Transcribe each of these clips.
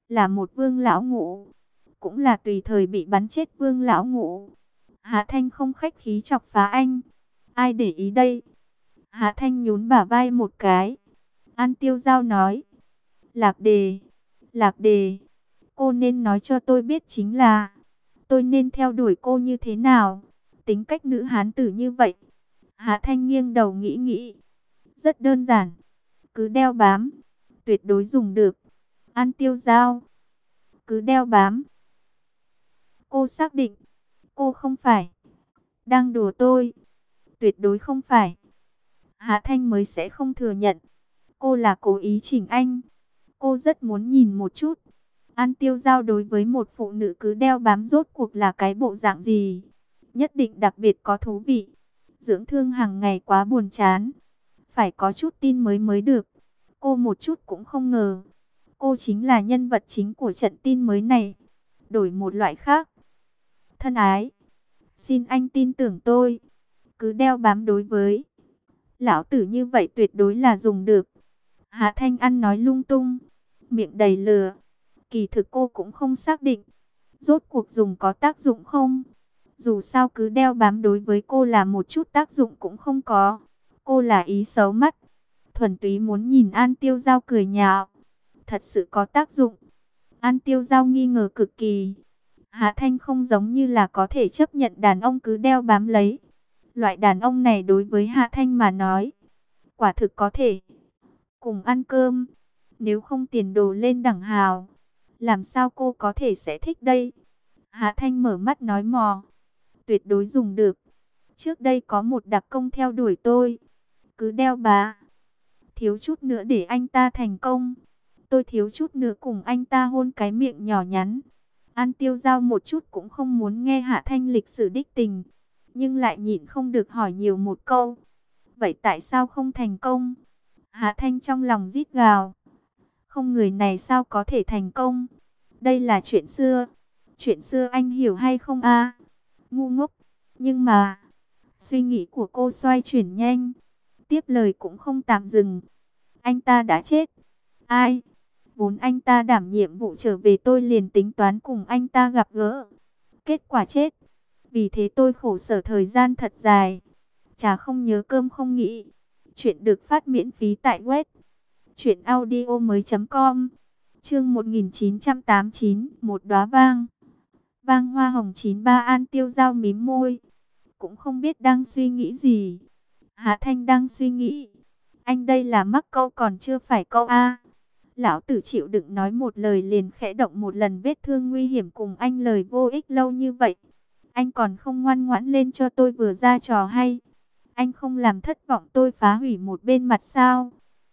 là một Vương lão ngũ, cũng là tùy thời bị bắn chết Vương lão ngũ. Hạ Thanh không khách khí chọc phá anh. Ai để ý đây? Hạ Thanh nhún bả vai một cái. An Tiêu Giao nói. Lạc Đề, Lạc Đề, cô nên nói cho tôi biết chính là tôi nên theo đuổi cô như thế nào? Tính cách nữ hán tử như vậy. Hạ Thanh nghiêng đầu nghĩ nghĩ. Rất đơn giản. Cứ đeo bám. Tuyệt đối dùng được. An Tiêu Giao. Cứ đeo bám. Cô xác định. Cô không phải đang đùa tôi. Tuyệt đối không phải. Hạ Thanh mới sẽ không thừa nhận. Cô là cố ý chỉnh anh. Cô rất muốn nhìn một chút. An Tiêu Giao đối với một phụ nữ cứ đeo bám rốt cuộc là cái bộ dạng gì? Nhất định đặc biệt có thú vị. Dưỡng thương hàng ngày quá buồn chán. Phải có chút tin mới được. Cô một chút cũng không ngờ. Cô chính là nhân vật chính của trận tin mới này. Đổi một loại khác. Thân ái. Xin anh tin tưởng tôi. Cứ đeo bám đối với lão tử như vậy tuyệt đối là dùng được. Hạ Thanh ăn nói lung tung. Miệng đầy lừa. Kỳ thực cô cũng không xác định. Rốt cuộc dùng có tác dụng không? Dù sao cứ đeo bám đối với cô là một chút tác dụng cũng không có. Cô là ý xấu mắt. Thuần túy muốn nhìn An Tiêu Giao cười nhạo. Thật sự có tác dụng. An Tiêu Giao nghi ngờ cực kỳ. Hạ Thanh không giống như là có thể chấp nhận đàn ông cứ đeo bám lấy. Loại đàn ông này đối với Hạ Thanh mà nói. Quả thực có thể cùng ăn cơm. Nếu không tiền đồ lên đẳng hào. Làm sao cô có thể sẽ thích đây? Hạ Thanh mở mắt nói mò. Tuyệt đối dùng được. Trước đây có một đặc công theo đuổi tôi. Cứ đeo bá. Thiếu chút nữa để anh ta thành công. Tôi thiếu chút nữa cùng anh ta hôn cái miệng nhỏ nhắn. An Tiêu Giao một chút cũng không muốn nghe Hạ Thanh lịch sử đích tình. Nhưng lại nhịn không được hỏi nhiều một câu. Vậy tại sao không thành công? Hạ Thanh trong lòng rít gào. Không, người này sao có thể thành công? Đây là chuyện xưa. Chuyện xưa anh hiểu hay không a? Ngu ngốc. Nhưng mà, suy nghĩ của cô xoay chuyển nhanh. Tiếp lời cũng không tạm dừng. Anh ta đã chết. Ai? Vốn anh ta đảm nhiệm vụ trở về, tôi liền tính toán cùng anh ta gặp gỡ. Kết quả chết. Vì thế tôi khổ sở thời gian thật dài. Chả không nhớ cơm không nghĩ. Chuyện được phát miễn phí tại web truyệnaudiomoi.com. Chương 1989, một đóa vang. Vang hoa hồng 93. An Tiêu Giao mím môi, cũng không biết đang suy nghĩ gì. Hạ Thanh đang suy nghĩ, anh đây là mắc câu còn chưa phải câu a. Lão tử chịu đựng nói một lời liền khẽ động một lần vết thương nguy hiểm cùng anh lời vô ích lâu như vậy. Anh còn không ngoan ngoãn lên cho tôi vừa ra trò hay. Anh không làm thất vọng tôi phá hủy một bên mặt sao?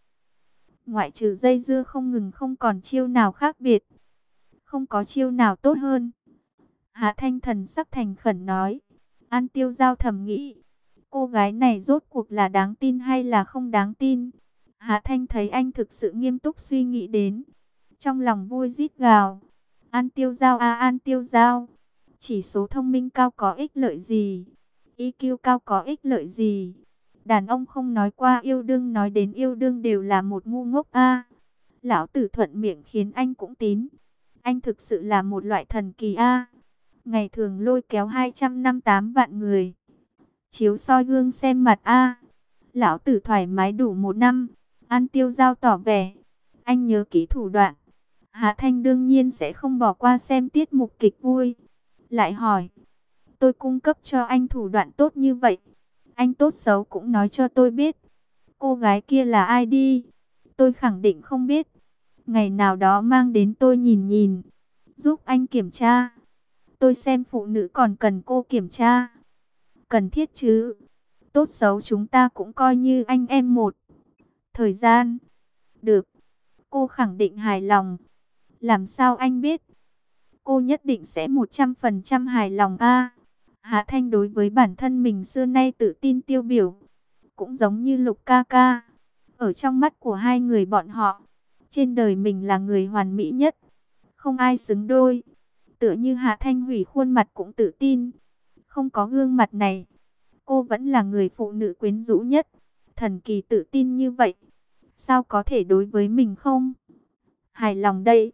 Ngoại trừ dây dưa không ngừng, không còn chiêu nào khác biệt. Không có chiêu nào tốt hơn. Hạ Thanh thần sắc thành khẩn nói. An Tiêu Giao thầm nghĩ. Cô gái này rốt cuộc là đáng tin hay là không đáng tin? Hạ Thanh thấy anh thực sự nghiêm túc suy nghĩ đến. Trong lòng vui rít gào. An Tiêu Giao à, An Tiêu Giao. Chỉ số thông minh cao có ích lợi gì? EQ cao có ích lợi gì? Đàn ông không nói qua yêu đương nói đến yêu đương đều là một ngu ngốc a. Lão tử thuận miệng khiến anh cũng tín. Anh thực sự là một loại thần kỳ a. Ngày thường lôi kéo 258 vạn người. Chiếu soi gương xem mặt a. Lão tử thoải mái đủ một năm. An Tiêu Giao tỏ vẻ. Anh nhớ kỹ thủ đoạn. Hạ Thanh đương nhiên sẽ không bỏ qua xem tiết mục kịch vui. Lại hỏi. Tôi cung cấp cho anh thủ đoạn tốt như vậy. Anh tốt xấu cũng nói cho tôi biết. Cô gái kia là ai đi? Tôi khẳng định không biết. Ngày nào đó mang đến tôi nhìn nhìn. Giúp anh kiểm tra. Tôi xem phụ nữ còn cần cô kiểm tra. Cần thiết chứ. Tốt xấu chúng ta cũng coi như anh em một. Thời gian. Được. Cô khẳng định hài lòng. Làm sao anh biết? Cô nhất định sẽ 100% hài lòng a. Hạ Thanh đối với bản thân mình xưa nay tự tin tiêu biểu. Cũng giống như Lục ca ca. Ở trong mắt của hai người bọn họ, trên đời mình là người hoàn mỹ nhất. Không ai xứng đôi. Tựa như Hạ Thanh hủy khuôn mặt cũng tự tin. Không có gương mặt này, cô vẫn là người phụ nữ quyến rũ nhất. Thần kỳ tự tin như vậy, sao có thể đối với mình không hài lòng đây?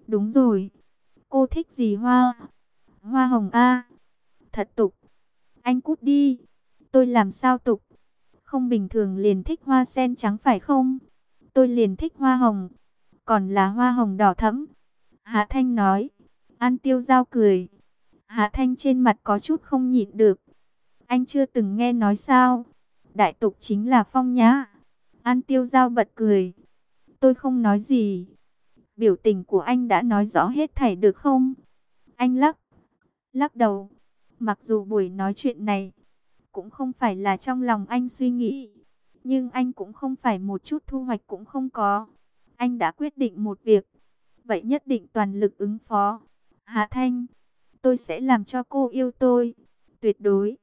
Đúng rồi, cô thích gì hoa? Hoa hồng a? Thật tục. Anh cút đi. Tôi làm sao tục? Không bình thường liền thích hoa sen trắng phải không? Tôi liền thích hoa hồng, còn là hoa hồng đỏ thẫm. Hạ Thanh nói. An Tiêu Giao cười. Hạ Thanh trên mặt có chút không nhịn được. Anh chưa từng nghe nói sao? Đại tục chính là phong nhã. An Tiêu Giao bật cười. Tôi không nói gì. Biểu tình của anh đã nói rõ hết thảy được không? Anh lắc đầu. Mặc dù buổi nói chuyện này cũng không phải là trong lòng anh suy nghĩ, nhưng anh cũng không phải một chút thu hoạch cũng không có. Anh đã quyết định một việc, vậy nhất định toàn lực ứng phó. Hạ Thanh, tôi sẽ làm cho cô yêu tôi, tuyệt đối.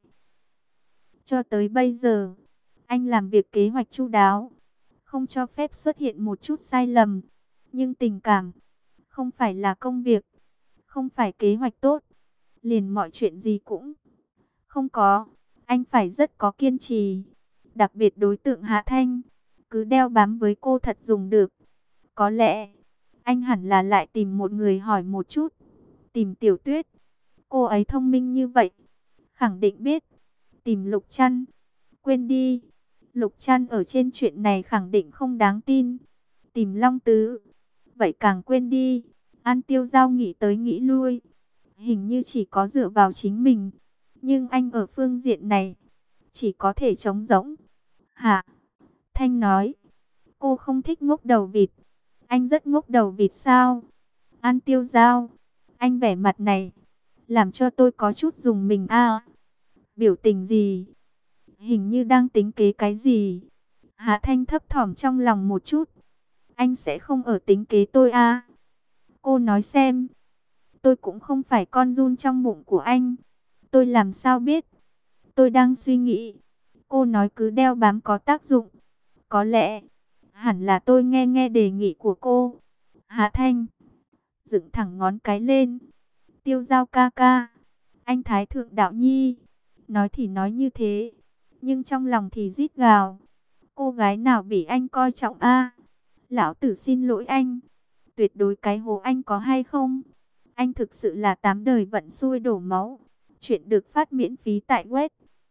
Cho tới bây giờ, anh làm việc kế hoạch chu đáo, không cho phép xuất hiện một chút sai lầm. Nhưng tình cảm, không phải là công việc, không phải kế hoạch tốt, liền mọi chuyện gì cũng không có. Anh phải rất có kiên trì, đặc biệt đối tượng Hạ Thanh, cứ đeo bám với cô thật dùng được. Có lẽ, anh hẳn là lại tìm một người hỏi một chút, tìm Tiểu Tuyết. Cô ấy thông minh như vậy, khẳng định biết. Tìm Lục Trăn, quên đi. Lục Trăn ở trên chuyện này khẳng định không đáng tin. Tìm Long Tứ, vậy càng quên đi. An Tiêu Giao nghĩ tới nghĩ lui, hình như chỉ có dựa vào chính mình. Nhưng anh ở phương diện này, chỉ có thể trống rỗng. Hạ Thanh nói, cô không thích ngốc đầu vịt. Anh rất ngốc đầu vịt sao? An Tiêu Giao, anh vẻ mặt này, làm cho tôi có chút dùng mình a. Biểu tình gì? Hình như đang tính kế cái gì? Hạ Thanh thấp thỏm trong lòng một chút. Anh sẽ không ở tính kế tôi a? Cô nói xem. Tôi cũng không phải con giun trong bụng của anh. Tôi làm sao biết? Tôi đang suy nghĩ. Cô nói cứ đeo bám có tác dụng. Có lẽ, hẳn là tôi nghe nghe đề nghị của cô. Hạ Thanh dựng thẳng ngón cái lên. Tiêu Giao ca ca, anh Thái Thượng Đạo Nhi. Nói thì nói như thế, nhưng trong lòng thì rít gào. Cô gái nào bị anh coi trọng a? Lão tử xin lỗi anh. Tuyệt đối cái hố anh có hay không? Anh thực sự là 8 đời vận xui đổ máu. Chuyện được phát miễn phí tại web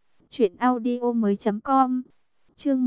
truyệnaudiomoi.com. Chương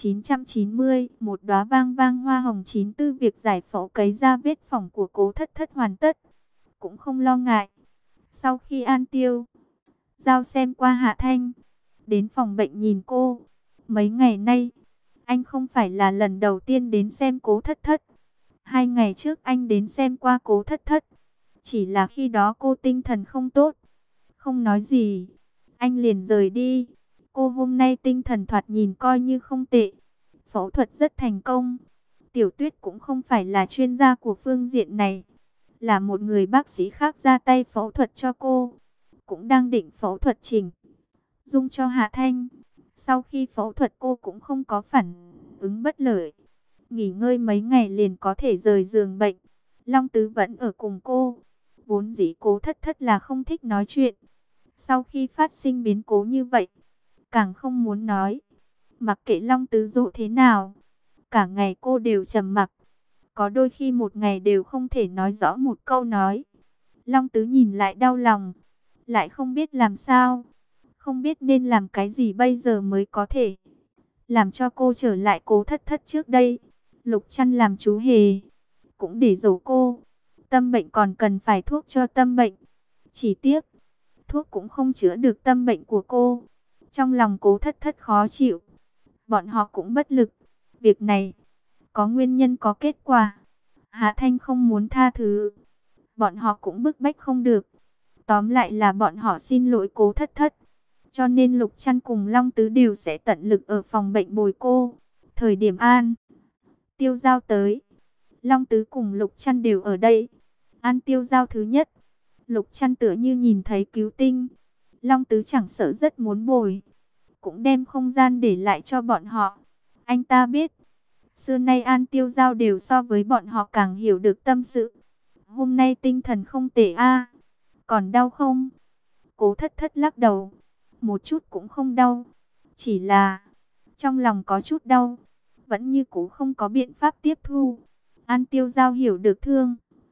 1990, một đóa vang vang hoa hồng chín tư. Việc giải phẫu cấy ra vết phỏng của Cố Thất Thất hoàn tất, cũng không lo ngại. Sau khi An Tiêu Giao xem qua Hạ Thanh, đến phòng bệnh nhìn cô. Mấy ngày nay, anh không phải là lần đầu tiên đến xem Cố Thất Thất. 2 ngày trước anh đến xem qua Cố Thất Thất, chỉ là khi đó cô tinh thần không tốt, không nói gì, anh liền rời đi. Cô hôm nay tinh thần thoạt nhìn coi như không tệ, phẫu thuật rất thành công. Tiểu Tuyết cũng không phải là chuyên gia của phương diện này, là một người bác sĩ khác ra tay phẫu thuật cho cô, cũng đang định phẫu thuật chỉnh dung cho Hạ Thanh. Sau khi phẫu thuật cô cũng không có phản ứng bất lợi, nghỉ ngơi mấy ngày liền có thể rời giường bệnh. Long Tứ vẫn ở cùng cô. Vốn dĩ Cố Thất Thất là không thích nói chuyện, sau khi phát sinh biến cố như vậy, càng không muốn nói. Mặc kệ Long Tứ dụ thế nào, cả ngày cô đều trầm mặc, có đôi khi một ngày đều không thể nói rõ một câu nói. Long Tứ nhìn lại đau lòng, lại không biết làm sao, không biết nên làm cái gì bây giờ mới có thể làm cho cô trở lại Cố Thất Thất trước đây. Lục Trăn làm chú hề, cũng để dỗ cô. Tâm bệnh còn cần phải thuốc cho tâm bệnh, chỉ tiếc thuốc cũng không chữa được tâm bệnh của cô. Trong lòng Cố Thất Thất khó chịu, bọn họ cũng bất lực. Việc này có nguyên nhân có kết quả. Hạ Thanh không muốn tha thứ, bọn họ cũng bức bách không được. Tóm lại là bọn họ xin lỗi Cố Thất Thất, cho nên Lục Trăn cùng Long Tứ đều sẽ tận lực ở phòng bệnh bồi cô. Thời điểm An Tiêu Giao tới, Long Tứ cùng Lục Trăn đều ở đây. An Tiêu Giao thứ nhất, Lục Trăn tựa như nhìn thấy cứu tinh. Long Tứ chẳng sợ rất muốn bồi, cũng đem không gian để lại cho bọn họ. Anh ta biết, xưa nay An Tiêu Giao đều so với bọn họ càng hiểu được tâm sự. Hôm nay tinh thần không tệ a, còn đau không? Cố Thất Thất lắc đầu, một chút cũng không đau, chỉ là trong lòng có chút đau, vẫn như cũ không có biện pháp tiếp thu. An Tiêu Giao hiểu được thương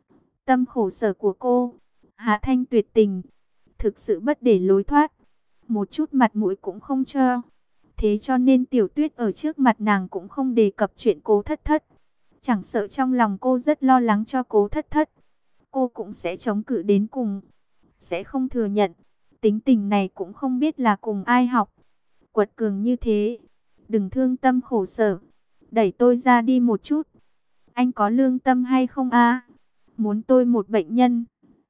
tâm khổ sở của cô. Hạ Thanh tuyệt tình, thực sự bất để lối thoát, một chút mặt mũi cũng không cho. Thế cho nên Tiểu Tuyết ở trước mặt nàng cũng không đề cập chuyện Cố Thất Thất. Chẳng sợ trong lòng cô rất lo lắng cho Cố Thất Thất, cô cũng sẽ chống cự đến cùng, sẽ không thừa nhận. Tính tình này cũng không biết là cùng ai học, quật cường như thế. Đừng thương tâm khổ sở, đẩy tôi ra đi một chút. Anh có lương tâm hay không a? Muốn tôi một bệnh nhân,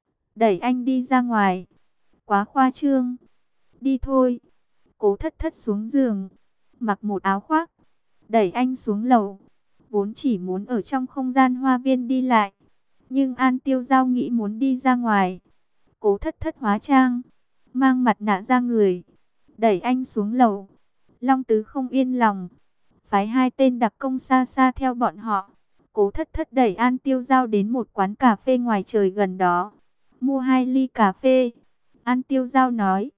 đẩy anh đi ra ngoài, quá khoa trương. Đi thôi. Cố Thất Thất xuống giường, mặc một áo khoác, đẩy anh xuống lầu. Vốn chỉ muốn ở trong không gian hoa viên đi lại, nhưng An Tiêu Giao nghĩ muốn đi ra ngoài. Cố Thất Thất hóa trang, mang mặt nạ ra người, đẩy anh xuống lầu. Long Tứ không yên lòng, phái 2 tên đặc công xa xa theo bọn họ. Cố Thất Thất đẩy An Tiêu Giao đến một quán cà phê ngoài trời gần đó, mua 2 ly cà phê. An Tiêu Giao nói,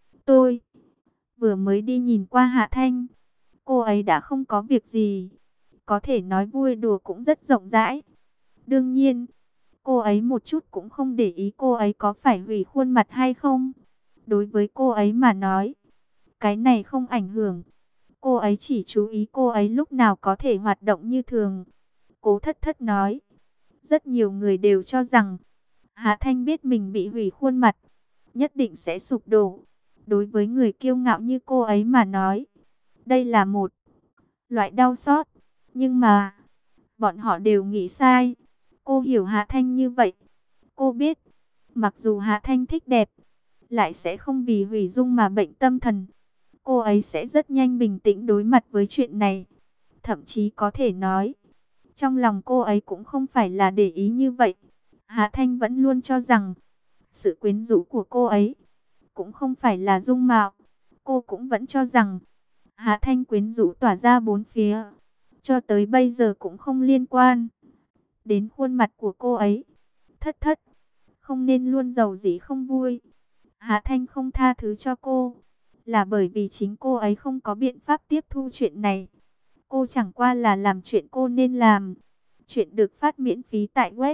tôi vừa mới đi nhìn qua Hạ Thanh, cô ấy đã không có việc gì, có thể nói vui đùa cũng rất rộng rãi. Đương nhiên, cô ấy một chút cũng không để ý cô ấy có phải hủy khuôn mặt hay không. Đối với cô ấy mà nói, cái này không ảnh hưởng. Cô ấy chỉ chú ý cô ấy lúc nào có thể hoạt động như thường. Cố Thất Thất nói, rất nhiều người đều cho rằng Hạ Thanh biết mình bị hủy khuôn mặt, nhất định sẽ sụp đổ. Đối với người kiêu ngạo như cô ấy mà nói, đây là một loại đau xót. Nhưng mà, bọn họ đều nghĩ sai. Cô hiểu Hạ Thanh như vậy. Cô biết, mặc dù Hạ Thanh thích đẹp, lại sẽ không vì hủy dung mà bệnh tâm thần. Cô ấy sẽ rất nhanh bình tĩnh đối mặt với chuyện này. Thậm chí có thể nói, trong lòng cô ấy cũng không phải là để ý như vậy. Hạ Thanh vẫn luôn cho rằng, sự quyến rũ của cô ấy cũng không phải là dung mạo. Cô cũng vẫn cho rằng, Hạ Thanh quyến rũ tỏa ra bốn phía, cho tới bây giờ cũng không liên quan đến khuôn mặt của cô ấy. Thất Thất, không nên luôn giàu dĩ không vui. Hạ Thanh không tha thứ cho cô, là bởi vì chính cô ấy không có biện pháp tiếp thu chuyện này. Cô chẳng qua là làm chuyện cô nên làm. Chuyện được phát miễn phí tại web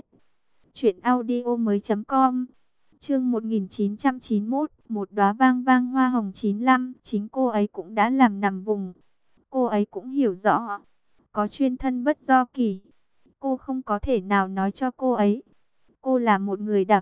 truyệnaudiomoi.com. Chương 1991, một đóa vang vang hoa hồng 95, chính cô ấy cũng đã làm nằm vùng. Cô ấy cũng hiểu rõ, có chuyên thân bất do kỳ. Cô không có thể nào nói cho cô ấy, cô là một người đặc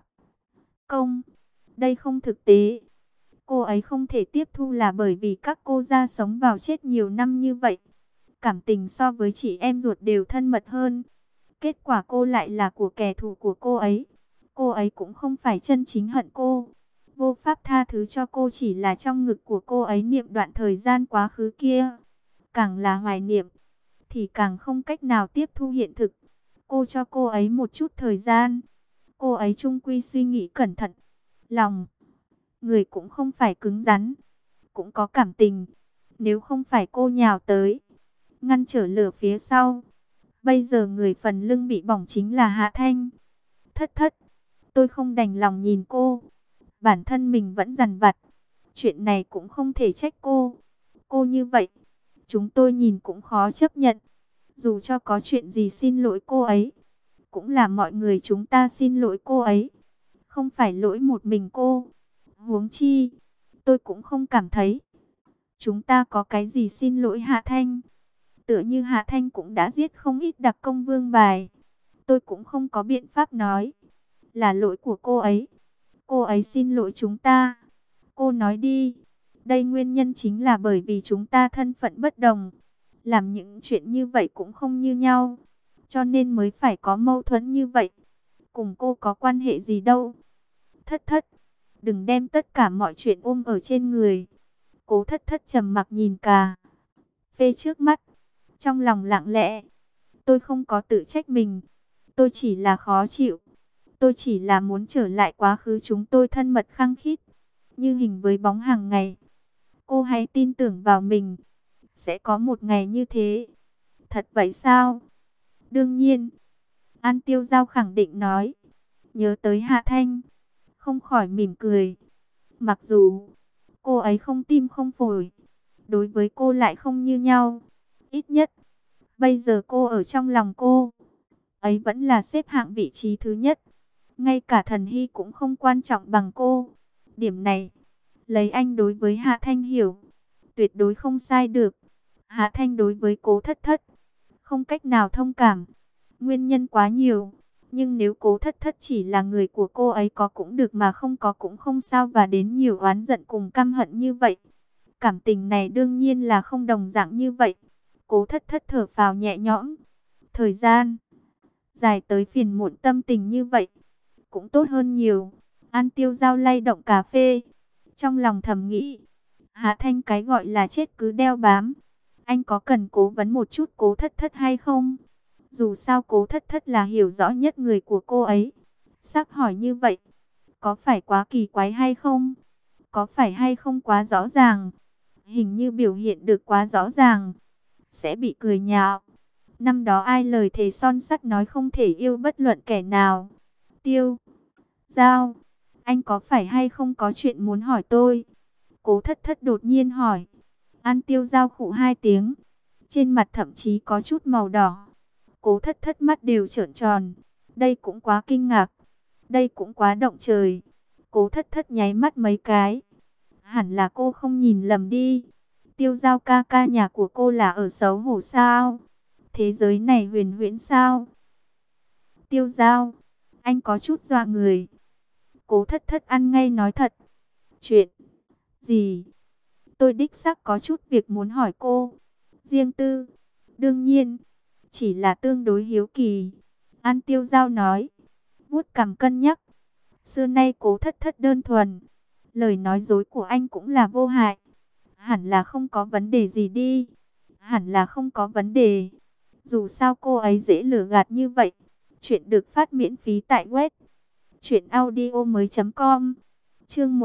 công. Đây không thực tế. Cô ấy không thể tiếp thu là bởi vì các cô ra sống vào chết nhiều năm như vậy. Cảm tình so với chị em ruột đều thân mật hơn. Kết quả cô lại là của kẻ thù của cô ấy. Cô ấy cũng không phải chân chính hận cô. Vô pháp tha thứ cho cô chỉ là trong ngực của cô ấy niệm đoạn thời gian quá khứ kia. Càng là hoài niệm, thì càng không cách nào tiếp thu hiện thực. Cô cho cô ấy một chút thời gian. Cô ấy chung quy suy nghĩ cẩn thận. Lòng người cũng không phải cứng rắn, cũng có cảm tình. Nếu không phải cô nhào tới, ngăn trở lửa phía sau, bây giờ người phần lưng bị bỏng chính là Hạ Thanh. Thất Thất, tôi không đành lòng nhìn cô. Bản thân mình vẫn dằn vặt. Chuyện này cũng không thể trách cô. Cô như vậy, chúng tôi nhìn cũng khó chấp nhận. Dù cho có chuyện gì xin lỗi cô ấy, cũng là mọi người chúng ta xin lỗi cô ấy, không phải lỗi một mình cô. Huống chi, tôi cũng không cảm thấy chúng ta có cái gì xin lỗi Hạ Thanh. Tựa như Hạ Thanh cũng đã giết không ít đặc công vương bài. Tôi cũng không có biện pháp nói là lỗi của cô ấy. Cô ấy xin lỗi chúng ta. Cô nói đi. Đây nguyên nhân chính là bởi vì chúng ta thân phận bất đồng, làm những chuyện như vậy cũng không như nhau, cho nên mới phải có mâu thuẫn như vậy. Cùng cô có quan hệ gì đâu. Thất Thất, đừng đem tất cả mọi chuyện ôm ở trên người. Cố Thất Thất trầm mặc nhìn cà phê trước mắt, trong lòng lặng lẽ. Tôi không có tự trách mình, tôi chỉ là khó chịu. Tôi chỉ là muốn trở lại quá khứ chúng tôi thân mật khăng khít, như hình với bóng hàng ngày. Cô hãy tin tưởng vào mình, sẽ có một ngày như thế. Thật vậy sao? Đương nhiên. An Tiêu Giao khẳng định nói. Nhớ tới Hạ Thanh, không khỏi mỉm cười. Mặc dù cô ấy không tim không phổi, đối với cô lại không như nhau. Ít nhất, bây giờ cô ở trong lòng cô ấy vẫn là xếp hạng vị trí thứ nhất. Ngay cả Thần Hy cũng không quan trọng bằng cô. Điểm này, lấy anh đối với Hạ Thanh hiểu, tuyệt đối không sai được. Hạ Thanh đối với Cố Thất Thất, không cách nào thông cảm. Nguyên nhân quá nhiều. Nhưng nếu Cố Thất Thất chỉ là người của cô ấy có cũng được mà không có cũng không sao, và đến nhiều oán giận cùng căm hận như vậy. Cảm tình này đương nhiên là không đồng dạng như vậy. Cố Thất Thất thở phào nhẹ nhõm. Thời gian dài tới phiền muộn tâm tình như vậy cũng tốt hơn nhiều. An Tiêu Giao lay động cà phê, trong lòng thầm nghĩ, Hạ Thanh cái gọi là chết cứ đeo bám. Anh có cần cố vấn một chút Cố Thất Thất hay không? Dù sao Cố Thất Thất là hiểu rõ nhất người của cô ấy. Sắc hỏi như vậy, có phải quá kỳ quái hay không? Có phải hay không quá rõ ràng? Hình như biểu hiện được quá rõ ràng, sẽ bị cười nhạo. Năm đó ai lời thề son sắt nói không thể yêu bất luận kẻ nào? Tiêu Giao, anh có phải hay không có chuyện muốn hỏi tôi? Cố Thất Thất đột nhiên hỏi. An Tiêu Giao khụ hai tiếng, trên mặt thậm chí có chút màu đỏ. Cố Thất Thất mắt đều trợn tròn. Đây cũng quá kinh ngạc, đây cũng quá động trời. Cố Thất Thất nháy mắt mấy cái. Hẳn là cô không nhìn lầm đi. Tiêu Giao ca ca, nhà của cô là ở xấu hổ sao? Thế giới này huyền huyễn sao? Tiêu Giao, anh có chút dọa người. Cố Thất Thất ăn ngay nói thật. Chuyện gì? Tôi đích xác có chút việc muốn hỏi cô. Riêng tư, đương nhiên, chỉ là tương đối hiếu kỳ. An Tiêu Giao nói, vuốt cằm cân nhắc. Xưa nay Cố Thất Thất đơn thuần, lời nói dối của anh cũng là vô hại. Hẳn là không có vấn đề gì đi. Hẳn là không có vấn đề. Dù sao cô ấy dễ lừa gạt như vậy. Chuyện được phát miễn phí tại web truyệnaudiomoi.com. Chương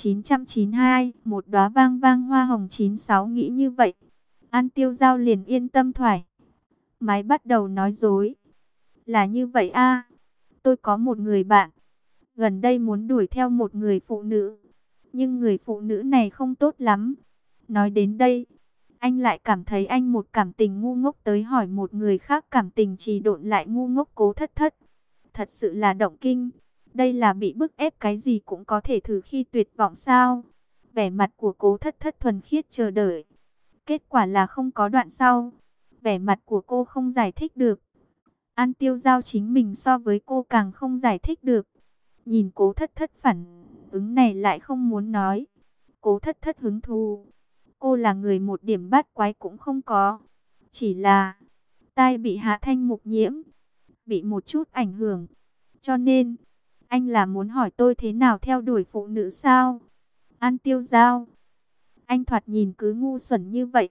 1992, một đóa vang vang hoa hồng 96. Nghĩ như vậy, An Tiêu Giao liền yên tâm thoải mái bắt đầu nói dối. Là như vậy a, tôi có một người bạn, gần đây muốn đuổi theo một người phụ nữ, nhưng người phụ nữ này không tốt lắm. Nói đến đây, anh lại cảm thấy anh một cảm tình ngu ngốc tới hỏi một người khác cảm tình trì độn lại ngu ngốc. Cố Thất Thất thật sự là động kinh. Đây là bị bức ép cái gì cũng có thể thử khi tuyệt vọng sao? Vẻ mặt của Cố Thất Thất thuần khiết chờ đợi. Kết quả là không có đoạn sau. Vẻ mặt của cô không giải thích được. An Tiêu Giao chính mình so với cô càng không giải thích được. Nhìn Cố Thất Thất phản ứng này lại không muốn nói. Cố Thất Thất hứng thú. Cô là người một điểm bát quái cũng không có. Chỉ là tai bị Hạ Thanh mục nhiễm, bị một chút ảnh hưởng. Cho nên, anh là muốn hỏi tôi thế nào theo đuổi phụ nữ sao? An Tiêu Giao, anh thoạt nhìn cứ ngu xuẩn như vậy.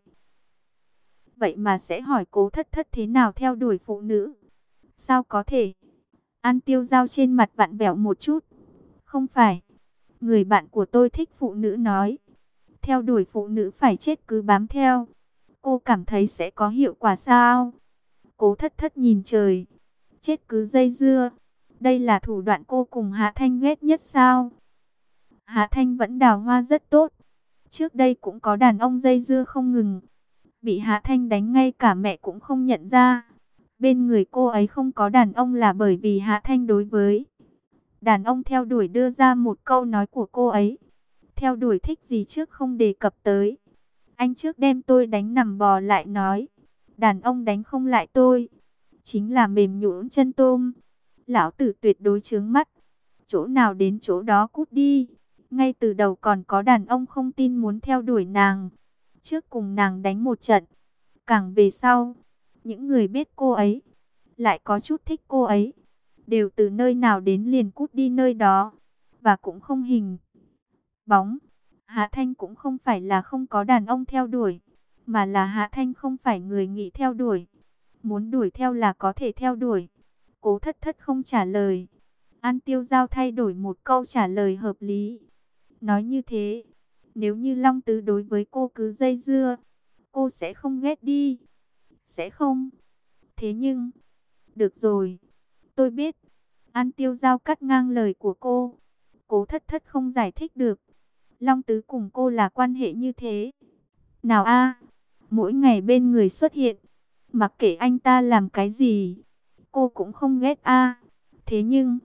Vậy mà sẽ hỏi Cố Thất Thất thế nào theo đuổi phụ nữ? Sao có thể? An Tiêu Giao trên mặt vặn vẹo một chút. Không phải, người bạn của tôi thích phụ nữ nói, theo đuổi phụ nữ phải chết cứ bám theo. Cô cảm thấy sẽ có hiệu quả sao? Cố Thất Thất nhìn trời, chết cứ dây dưa. Đây là thủ đoạn cô cùng Hạ Thanh ghét nhất sao? Hạ Thanh vẫn đào hoa rất tốt. Trước đây cũng có đàn ông dây dưa không ngừng. Bị Hạ Thanh đánh ngay cả mẹ cũng không nhận ra. Bên người cô ấy không có đàn ông là bởi vì Hạ Thanh đối với đàn ông theo đuổi đưa ra một câu nói của cô ấy. Theo đuổi thích gì trước không đề cập tới. Anh trước đem tôi đánh nằm bò lại nói, đàn ông đánh không lại tôi, chính là mềm nhũn chân tôm. Lão tử tuyệt đối chướng mắt. Chỗ nào đến chỗ đó cút đi. Ngay từ đầu còn có đàn ông không tin muốn theo đuổi nàng. Trước cùng nàng đánh một trận. Càng về sau, những người biết cô ấy, lại có chút thích cô ấy, đều từ nơi nào đến liền cút đi nơi đó. Và cũng không hình bóng. Hạ Thanh cũng không phải là không có đàn ông theo đuổi, mà là Hạ Thanh không phải người nghĩ theo đuổi. Muốn đuổi theo là có thể theo đuổi. Cố Thất Thất không trả lời. An Tiêu Giao thay đổi một câu trả lời hợp lý. Nói như thế, nếu như Long Tứ đối với cô cứ dây dưa, cô sẽ không ghét đi. Sẽ không. Thế nhưng, được rồi, tôi biết. An Tiêu Giao cắt ngang lời của cô. Cố Thất Thất không giải thích được. Long Tứ cùng cô là quan hệ như thế nào a? Mỗi ngày bên người xuất hiện, mặc kệ anh ta làm cái gì, cô cũng không ghét a. Thế nhưng,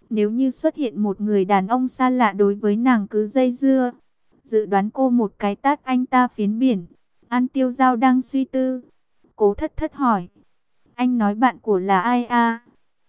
Nếu như xuất hiện một người đàn ông xa lạ đối với nàng cứ dây dưa, dự đoán cô một cái tát anh ta phiến biển. An Tiêu Giao đang suy tư. Cố Thất Thất hỏi. Anh nói bạn của là ai à?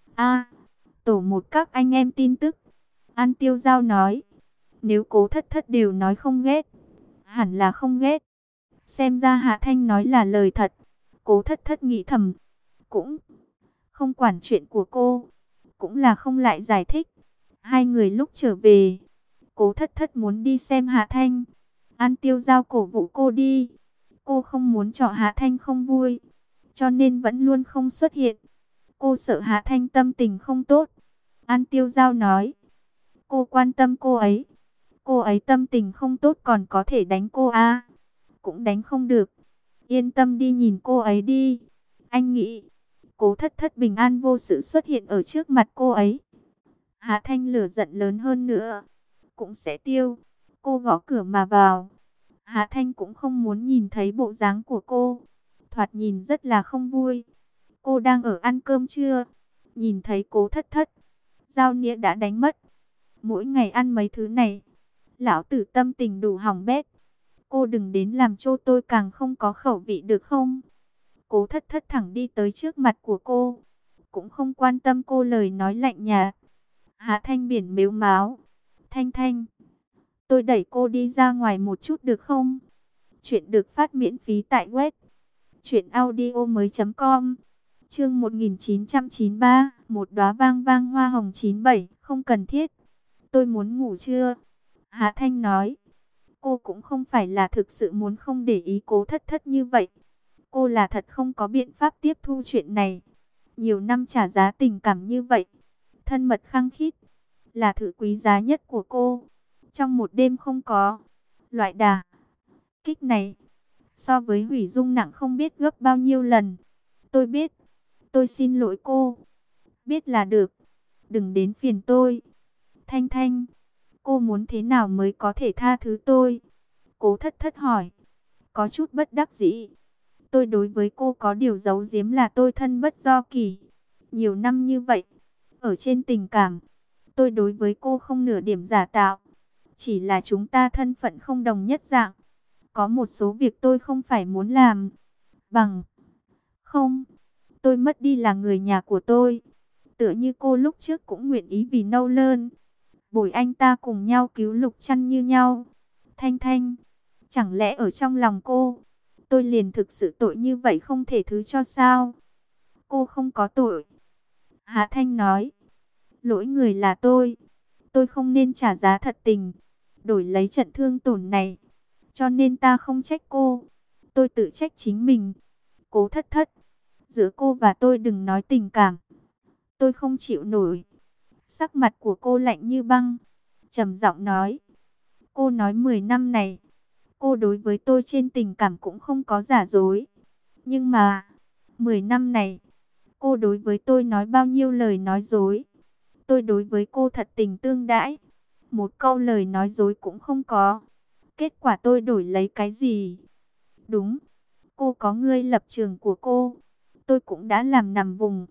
Tổ một các anh em tin tức. An Tiêu Giao nói. Nếu Cố Thất Thất đều nói không ghét, hẳn là không ghét. Xem ra Hạ Thanh nói là lời thật. Cố Thất Thất nghĩ thầm. Cũng không quản chuyện của cô, cũng là không lại giải thích. Hai người lúc trở về, Cố Thất Thất muốn đi xem Hạ Thanh. An Tiêu Giao cổ vũ cô đi. Cô không muốn cho Hạ Thanh không vui, cho nên vẫn luôn không xuất hiện. Cô sợ Hạ Thanh tâm tình không tốt. An Tiêu Giao nói. Cô quan tâm cô ấy. Cô ấy tâm tình không tốt còn có thể đánh cô à? Cũng đánh không được. Yên tâm đi nhìn cô ấy đi. Anh nghĩ, Cố Thất Thất bình an vô sự xuất hiện ở trước mặt cô ấy, Hạ Thanh lửa giận lớn hơn nữa cũng sẽ tiêu. Cô gõ cửa mà vào. Hạ Thanh cũng không muốn nhìn thấy bộ dáng của cô, thoạt nhìn rất là không vui. Cô đang ở ăn cơm trưa, nhìn thấy Cố Thất Thất, dao nĩa đã đánh mất. Mỗi ngày ăn mấy thứ này, lão tử tâm tình đủ hỏng bét. Cô đừng đến làm cho tôi càng không có khẩu vị được không? Cố Thất Thất thẳng đi tới trước mặt của cô, cũng không quan tâm cô lời nói lạnh nhạt. Hạ Thanh biển mếu máo. Thanh Thanh, tôi đẩy cô đi ra ngoài một chút được không? Chuyện được phát miễn phí tại web truyệnaudiomoi.com. Chương 1993, một đóa vang vang hoa hồng 97, không cần thiết. Tôi muốn ngủ trưa. Hạ Thanh nói. Cô cũng không phải là thực sự muốn không để ý Cố Thất Thất như vậy. Cô là thật không có biện pháp tiếp thu chuyện này. Nhiều năm trả giá tình cảm như vậy, thân mật khăng khít, là thứ quý giá nhất của cô. Trong một đêm không có loại đả kích này, so với hủy dung nặng không biết gấp bao nhiêu lần. Tôi biết, tôi xin lỗi cô. Biết là được, đừng đến phiền tôi. Thanh Thanh, cô muốn thế nào mới có thể tha thứ tôi? Cố Thất Thất hỏi, có chút bất đắc dĩ. Tôi đối với cô có điều giấu giếm là tôi thân bất do kỷ. Nhiều năm như vậy, ở trên tình cảm, tôi đối với cô không nửa điểm giả tạo. Chỉ là chúng ta thân phận không đồng nhất dạng. Có một số việc tôi không phải muốn làm. Bằng không, tôi mất đi là người nhà của tôi. Tựa như cô lúc trước cũng nguyện ý vì Nâu Lơn, bồi anh ta cùng nhau cứu Lục Trăn như nhau. Thanh Thanh, chẳng lẽ ở trong lòng cô, tôi liền thực sự tội như vậy không thể thứ cho sao? Cô không có tội. Hạ Thanh nói. Lỗi người là tôi. Tôi không nên trả giá thật tình, đổi lấy trận thương tổn này. Cho nên ta không trách cô. Tôi tự trách chính mình. Cố Thất Thất, giữa cô và tôi đừng nói tình cảm. Tôi không chịu nổi. Sắc mặt của cô lạnh như băng, trầm giọng nói. Cô nói 10 năm này, cô đối với tôi trên tình cảm cũng không có giả dối. Nhưng mà, 10 năm này, cô đối với tôi nói bao nhiêu lời nói dối. Tôi đối với cô thật tình tương đãi, một câu lời nói dối cũng không có. Kết quả tôi đổi lấy cái gì? Đúng, cô có ngươi lập trường của cô. Tôi cũng đã làm nằm vùng.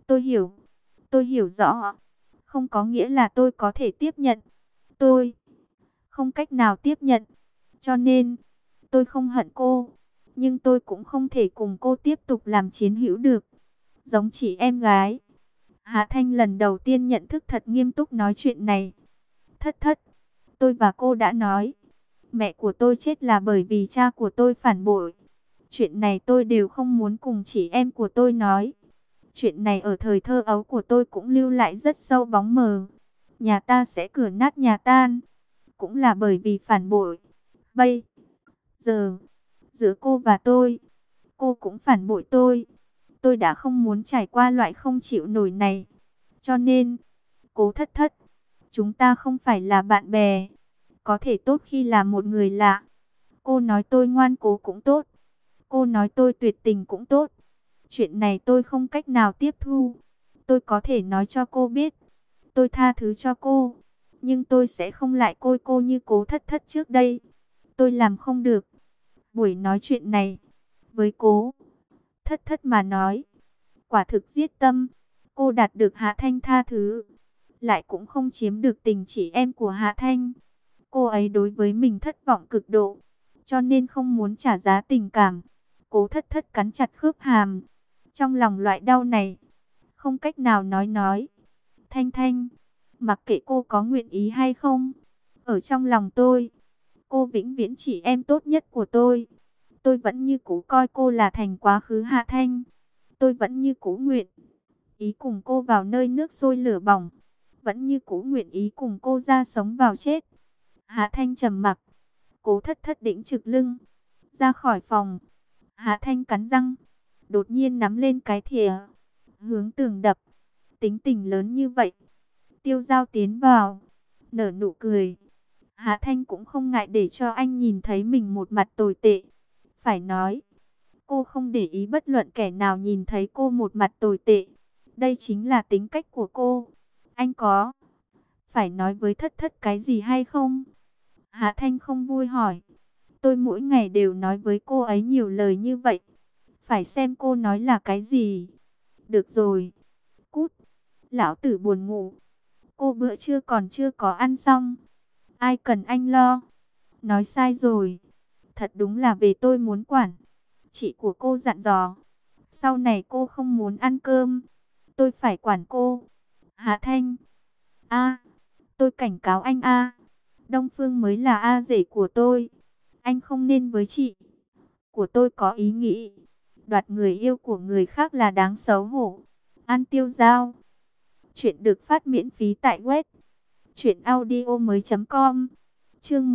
Tôi hiểu rõ. Không có nghĩa là tôi có thể tiếp nhận. Tôi không cách nào tiếp nhận. Cho nên, tôi không hận cô. Nhưng tôi cũng không thể cùng cô tiếp tục làm chiến hữu được. Giống chị em gái. Hạ Thanh lần đầu tiên nhận thức thật nghiêm túc nói chuyện này. Thất Thất, tôi và cô đã nói. Mẹ của tôi chết là bởi vì cha của tôi phản bội. Chuyện này tôi đều không muốn cùng chị em của tôi nói. Chuyện này ở thời thơ ấu của tôi cũng lưu lại rất sâu bóng mờ. Nhà ta sẽ cửa nát nhà tan, cũng là bởi vì phản bội. Bây giờ, giữa cô và tôi, cô cũng phản bội tôi. Tôi đã không muốn trải qua loại không chịu nổi này. Cho nên, Cố Thất Thất, chúng ta không phải là bạn bè. Có thể tốt khi là một người lạ. Cô nói tôi ngoan cố cũng tốt. Cô nói tôi tuyệt tình cũng tốt. Chuyện này tôi không cách nào tiếp thu. Tôi có thể nói cho cô biết, tôi tha thứ cho cô. Nhưng tôi sẽ không lại côi cô như Cố Thất Thất trước đây. Tôi làm không được. Buổi nói chuyện này, với Cố Thất Thất mà nói, quả thực giết tâm. Cô đạt được Hạ Thanh tha thứ, lại cũng không chiếm được tình chị em của Hạ Thanh. Cô ấy đối với mình thất vọng cực độ, cho nên không muốn trả giá tình cảm. Cố Thất Thất cắn chặt khớp hàm. Trong lòng loại đau này, không cách nào nói. Thanh Thanh, mặc kệ cô có nguyện ý hay không, ở trong lòng tôi, cô vĩnh viễn chị em tốt nhất của tôi. Tôi vẫn như cũ coi cô là thành quá khứ Hạ Thanh. Tôi vẫn như cũ nguyện ý cùng cô vào nơi nước sôi lửa bỏng. Vẫn như cũ nguyện ý cùng cô ra sống vào chết. Hạ Thanh trầm mặc. Cố Thất Thất đĩnh trực lưng, ra khỏi phòng. Hạ Thanh cắn răng, đột nhiên nắm lên cái thìa, hướng tường đập. Tính tình lớn như vậy. Tiêu Dao tiến vào, nở nụ cười. Hạ Thanh cũng không ngại để cho anh nhìn thấy mình một mặt tồi tệ. Phải nói, cô không để ý bất luận kẻ nào nhìn thấy cô một mặt tồi tệ. Đây chính là tính cách của cô. Anh có phải nói với Thất Thất cái gì hay không? Hạ Thanh không vui hỏi. Tôi mỗi ngày đều nói với cô ấy nhiều lời như vậy. Phải xem cô nói là cái gì. Được rồi. Cút. Lão tử buồn ngủ. Cô bữa trưa còn chưa có ăn xong. Ai cần anh lo. Nói sai rồi. Thật đúng là về tôi muốn quản. Chị của cô dặn dò. Sau này cô không muốn ăn cơm, tôi phải quản cô. Hạ Thanh. A, tôi cảnh cáo anh A. Đông Phương mới là A rể của tôi. Anh không nên với chị của tôi có ý nghĩ đoạt người yêu của người khác là đáng xấu hổ. An Tiêu Dao. Chuyện được phát miễn phí tại web truyệnaudiomoi.com. Chương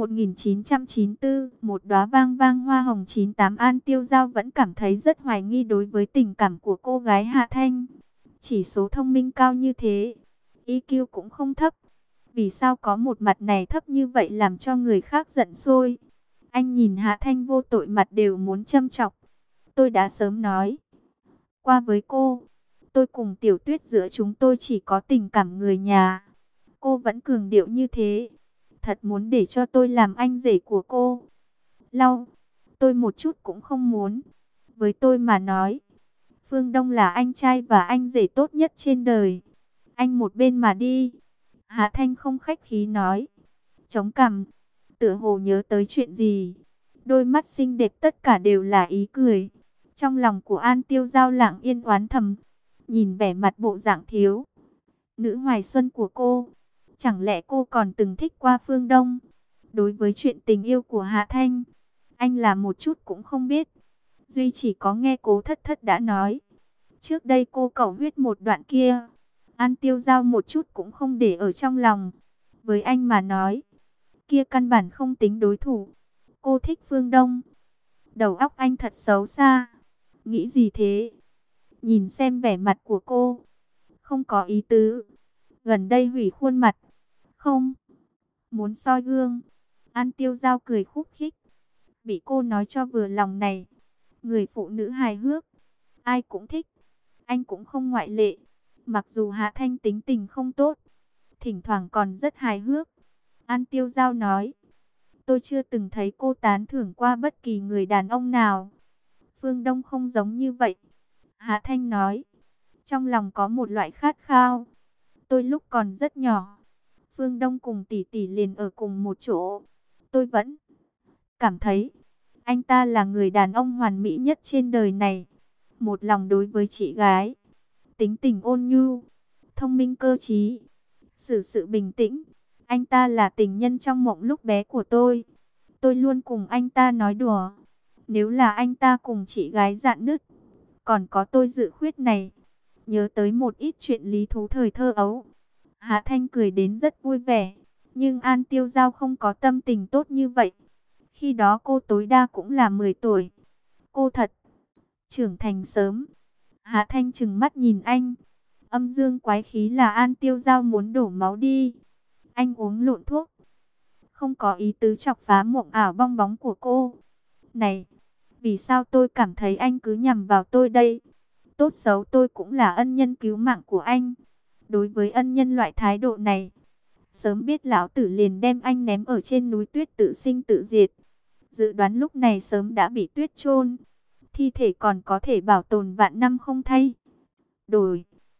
1994, một đóa vang vang hoa hồng 98. An Tiêu Dao vẫn cảm thấy rất hoài nghi đối với tình cảm của cô gái Hạ Thanh. Chỉ số thông minh cao như thế, EQ cũng không thấp. Vì sao có một mặt này thấp như vậy làm cho người khác giận sôi? Anh nhìn Hạ Thanh vô tội mặt đều muốn châm chọc. Tôi đã sớm nói qua với cô, tôi cùng Tiểu Tuyết giữa chúng tôi chỉ có tình cảm người nhà. Cô vẫn cường điệu như thế. Thật muốn để cho tôi làm anh rể của cô. Lau, tôi một chút cũng không muốn. Với tôi mà nói, Phương Đông là anh trai và anh rể tốt nhất trên đời. Anh một bên mà đi. Hạ Thanh không khách khí nói. Chống cằm, tựa hồ nhớ tới chuyện gì. Đôi mắt xinh đẹp tất cả đều là ý cười. Trong lòng của An Tiêu Dao lặng yên oán thầm. Nhìn vẻ mặt bộ dạng thiếu nữ hoài xuân của cô, chẳng lẽ cô còn từng thích qua Phương Đông? Đối với chuyện tình yêu của Hạ Thanh, anh là một chút cũng không biết. Duy chỉ có nghe Cố Thất Thất đã nói. Trước đây cô cầu huyết một đoạn kia, An Tiêu Dao một chút cũng không để ở trong lòng. Với anh mà nói, kia căn bản không tính đối thủ. Cô thích Phương Đông. Đầu óc anh thật xấu xa. Nghĩ gì thế? Nhìn xem vẻ mặt của cô, không có ý tứ. Gần đây hủy khuôn mặt. Không, muốn soi gương. An Tiêu Dao cười khúc khích. Bị cô nói cho vừa lòng này. Người phụ nữ hài hước, ai cũng thích. Anh cũng không ngoại lệ. Mặc dù Hạ Thanh tính tình không tốt, thỉnh thoảng còn rất hài hước. An Tiêu Dao nói. Tôi chưa từng thấy cô tán thưởng qua bất kỳ người đàn ông nào. Phương Đông không giống như vậy. Hạ Thanh nói. Trong lòng có một loại khát khao. Tôi lúc còn rất nhỏ, Phương Đông cùng tỷ tỷ liền ở cùng một chỗ. Tôi vẫn cảm thấy anh ta là người đàn ông hoàn mỹ nhất trên đời này. Một lòng đối với chị gái, tính tình ôn nhu, thông minh cơ trí, xử sự bình tĩnh. Anh ta là tình nhân trong mộng lúc bé của tôi. Tôi luôn cùng anh ta nói đùa. Nếu là anh ta cùng chị gái rạn nứt, còn có tôi dự khuyết này. Nhớ tới một ít chuyện lý thú thời thơ ấu, Hạ Thanh cười đến rất vui vẻ. Nhưng An Tiêu Dao không có tâm tình tốt như vậy. Khi đó cô tối đa cũng là 10 tuổi. Cô thật trưởng thành sớm. Hạ Thanh trừng mắt nhìn anh. Âm dương quái khí là An Tiêu Dao muốn đổ máu đi. Anh uống lộn thuốc, không có ý tứ chọc phá mộng ảo bong bóng của cô. Này, vì sao tôi cảm thấy anh cứ nhằm vào tôi đây? Tốt xấu tôi cũng là ân nhân cứu mạng của anh. Đối với ân nhân loại thái độ này, sớm biết lão tử liền đem anh ném ở trên núi tuyết tự sinh tự diệt. Dự đoán lúc này sớm đã bị tuyết chôn, thi thể còn có thể bảo tồn vạn năm không thay đổi.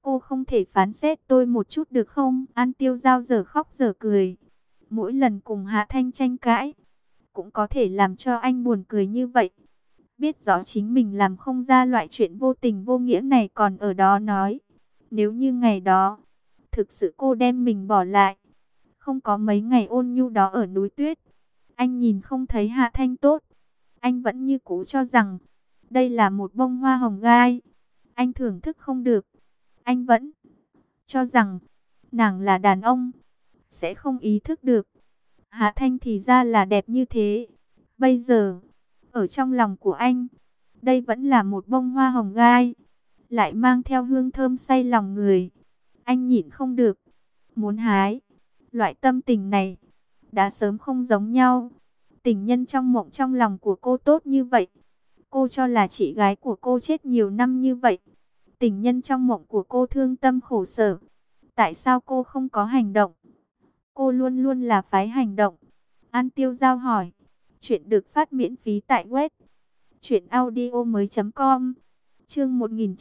Cô không thể phán xét tôi một chút được không? An Tiêu Giao giờ khóc giờ cười. Mỗi lần cùng Hạ Thanh tranh cãi, cũng có thể làm cho anh buồn cười như vậy. Biết rõ chính mình làm không ra loại chuyện vô tình vô nghĩa này còn ở đó nói. Nếu như ngày đó, thực sự cô đem mình bỏ lại, không có mấy ngày ôn nhu đó ở núi tuyết, anh nhìn không thấy Hạ Thanh tốt. Anh vẫn như cũ cho rằng, đây là một bông hoa hồng gai. Anh thưởng thức không được. Anh vẫn cho rằng, nàng là đàn ông, sẽ không ý thức được. Hạ Thanh thì ra là đẹp như thế. Bây giờ, ở trong lòng của anh, đây vẫn là một bông hoa hồng gai, lại mang theo hương thơm say lòng người. Anh nhịn không được, muốn hái. Loại tâm tình này, đã sớm không giống nhau. Tình nhân trong mộng trong lòng của cô tốt như vậy. Cô cho là chị gái của cô chết nhiều năm như vậy. Tình nhân trong mộng của cô thương tâm khổ sở. Tại sao cô không có hành động? Cô luôn luôn là phái hành động. An Tiêu Giao hỏi. Chuyện được phát miễn phí tại web truyệnaudiomoi.com. Chương